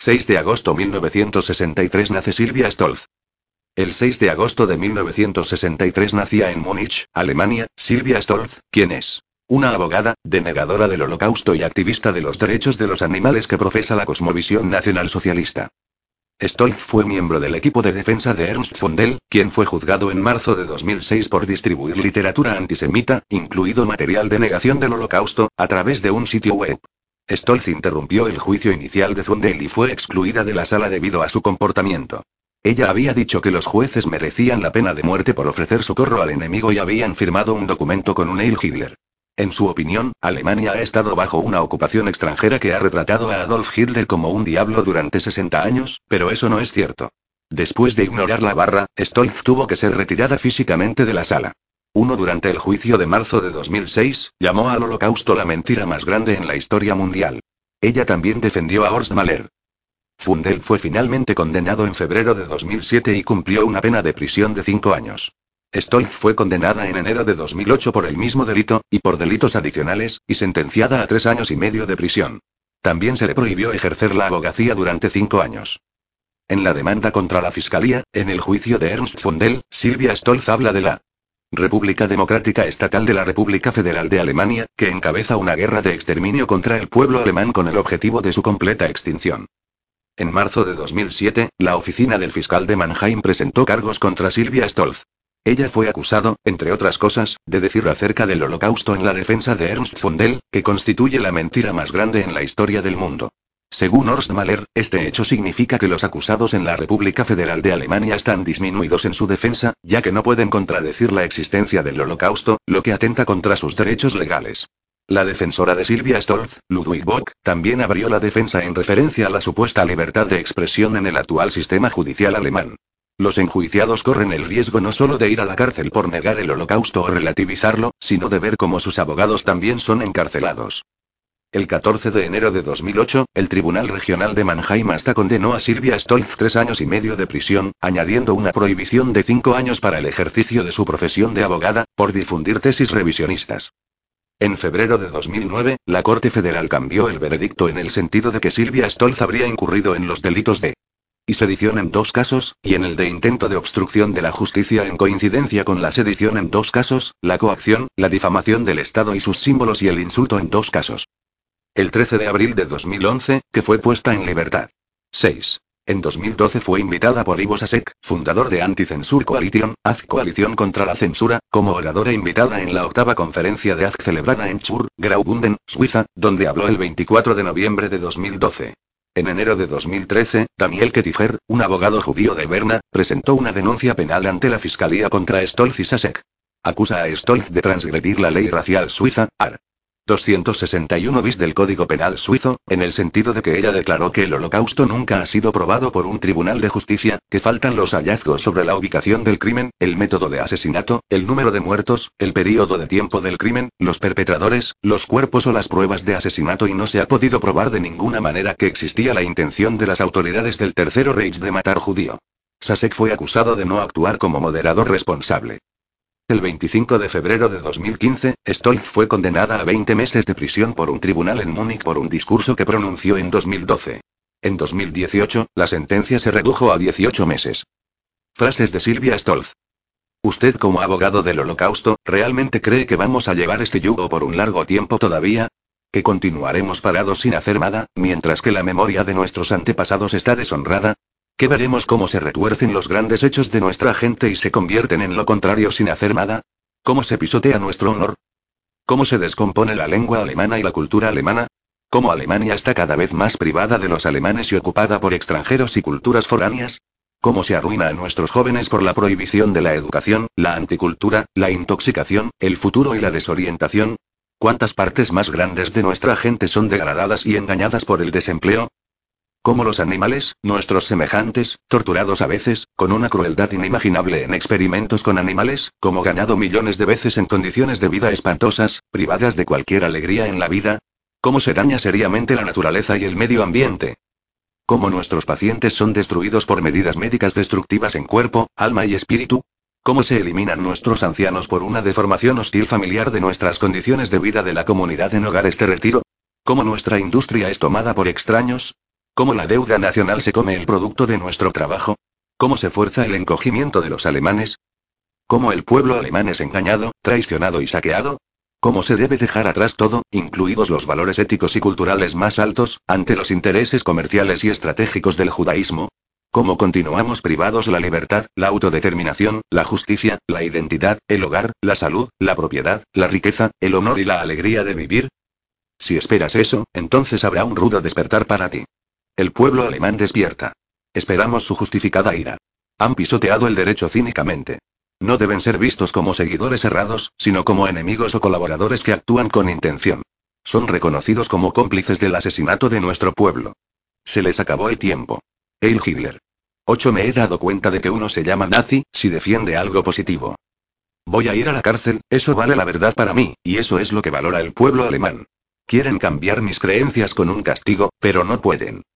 6 de agosto 1963 nace Silvia Stolz. El 6 de agosto de 1963 nacía en Múnich, Alemania, Silvia Stolz, quien es una abogada, denegadora del Holocausto y activista de los derechos de los animales que profesa la cosmovisión nacionalsocialista. Stolz fue miembro del equipo de defensa de Ernst Zondel, quien fue juzgado en marzo de 2006 por distribuir literatura antisemita, incluido material de negación del Holocausto, a través de un sitio web. Stolz interrumpió el juicio inicial de Zondel y fue excluida de la sala debido a su comportamiento. Ella había dicho que los jueces merecían la pena de muerte por ofrecer socorro al enemigo y habían firmado un documento con un Heil Hitler. En su opinión, Alemania ha estado bajo una ocupación extranjera que ha retratado a Adolf Hitler como un diablo durante 60 años, pero eso no es cierto. Después de ignorar la barra, Stolz tuvo que ser retirada físicamente de la sala. Durante el juicio de marzo de 2006, llamó al Holocausto la mentira más grande en la historia mundial. Ella también defendió a Horst Mahler. Zondel fue finalmente condenado en febrero de 2007 y cumplió una pena de prisión de 5 años. Stolz fue condenada en enero de 2008 por el mismo delito, y por delitos adicionales, y sentenciada a 3 años y medio de prisión. También se le prohibió ejercer la abogacía durante 5 años. En la demanda contra la Fiscalía, en el juicio de Ernst Zondel, Silvia Stolz habla de la República Democrática Estatal de la República Federal de Alemania, que encabeza una guerra de exterminio contra el pueblo alemán con el objetivo de su completa extinción. En marzo de 2007, la oficina del fiscal de Mannheim presentó cargos contra Silvia Stolz. Ella fue acusado, entre otras cosas, de decir acerca del Holocausto en la defensa de Ernst Zondel, que constituye la mentira más grande en la historia del mundo. Según Horst Mahler, este hecho significa que los acusados en la República Federal de Alemania están disminuidos en su defensa, ya que no pueden contradecir la existencia del Holocausto, lo que atenta contra sus derechos legales. La defensora de Silvia Stolz, Ludwig Bock, también abrió la defensa en referencia a la supuesta libertad de expresión en el actual sistema judicial alemán. Los enjuiciados corren el riesgo no solo de ir a la cárcel por negar el Holocausto o relativizarlo, sino de ver cómo sus abogados también son encarcelados. El 14 de enero de 2008, el Tribunal Regional de Mannheim hasta condenó a Silvia Stolz 3 años y medio de prisión, añadiendo una prohibición de 5 años para el ejercicio de su profesión de abogada, por difundir tesis revisionistas. En febrero de 2009, la Corte Federal cambió el veredicto en el sentido de que Silvia Stolz habría incurrido en los delitos de sedición en 2 casos, y en el de intento de obstrucción de la justicia en coincidencia con la sedición en 2 casos, la coacción, la difamación del Estado y sus símbolos y el insulto en 2 casos. El 13 de abril de 2011, que fue puesta en libertad. 6. En 2012 fue invitada por Ivo Sasek, fundador de Anti-Censure Coalition, AZ Coalición contra la Censura, como oradora invitada en la 8ª conferencia de AZ celebrada en Chur, Graubünden, Suiza, donde habló el 24 de noviembre de 2012. En enero de 2013, Daniel Ketiger, un abogado judío de Berna, presentó una denuncia penal ante la Fiscalía contra Stolz y Sasek. Acusa a Stolz de transgredir la ley racial suiza, AR. 261 bis del Código Penal suizo, en el sentido de que ella declaró que el Holocausto nunca ha sido probado por un tribunal de justicia, que faltan los hallazgos sobre la ubicación del crimen, el método de asesinato, el número de muertos, el período de tiempo del crimen, los perpetradores, los cuerpos o las pruebas de asesinato y no se ha podido probar de ninguna manera que existía la intención de las autoridades del Tercero Reich de matar judío. Sasek fue acusado de no actuar como moderador responsable. El 25 de febrero de 2015, Stolz fue condenada a 20 meses de prisión por un tribunal en Múnich por un discurso que pronunció en 2012. En 2018, la sentencia se redujo a 18 meses. Frases de Silvia Stolz. ¿Usted como abogado del Holocausto, realmente cree que vamos a llevar este yugo por un largo tiempo todavía? ¿Que continuaremos parados sin hacer nada, mientras que la memoria de nuestros antepasados está deshonrada? ¿Que veremos cómo se retuercen los grandes hechos de nuestra gente y se convierten en lo contrario sin hacer nada? ¿Cómo se pisotea nuestro honor? ¿Cómo se descompone la lengua alemana y la cultura alemana? ¿Cómo Alemania está cada vez más privada de los alemanes y ocupada por extranjeros y culturas foráneas? ¿Cómo se arruina a nuestros jóvenes por la prohibición de la educación, la anticultura, la intoxicación, el futuro y la desorientación? ¿Cuántas partes más grandes de nuestra gente son degradadas y engañadas por el desempleo? Como los animales, nuestros semejantes, torturados a veces, con una crueldad inimaginable en experimentos con animales, como ganado millones de veces en condiciones de vida espantosas, privadas de cualquier alegría en la vida. Cómo se daña seriamente la naturaleza y el medio ambiente. Cómo nuestros pacientes son destruidos por medidas médicas destructivas en cuerpo, alma y espíritu. Cómo se eliminan nuestros ancianos por una deformación hostil familiar de nuestras condiciones de vida de la comunidad en hogares de retiro. Cómo nuestra industria es tomada por extraños. ¿Cómo la deuda nacional se come el producto de nuestro trabajo? ¿Cómo se fuerza el encogimiento de los alemanes? ¿Cómo el pueblo alemán es engañado, traicionado y saqueado? ¿Cómo se debe dejar atrás todo, incluidos los valores éticos y culturales más altos, ante los intereses comerciales y estratégicos del judaísmo? ¿Cómo continuamos privados la libertad, la autodeterminación, la justicia, la identidad, el hogar, la salud, la propiedad, la riqueza, el honor y la alegría de vivir? Si esperas eso, entonces habrá un rudo despertar para ti. El pueblo alemán despierta. Esperamos su justificada ira. Han pisoteado el derecho cínicamente. No deben ser vistos como seguidores errados, sino como enemigos o colaboradores que actúan con intención. Son reconocidos como cómplices del asesinato de nuestro pueblo. Se les acabó el tiempo. Heil Hitler. 8. Me he dado cuenta de que uno se llama nazi, si defiende algo positivo. Voy a ir a la cárcel, eso vale la verdad para mí, y eso es lo que valora el pueblo alemán. Quieren cambiar mis creencias con un castigo, pero no pueden.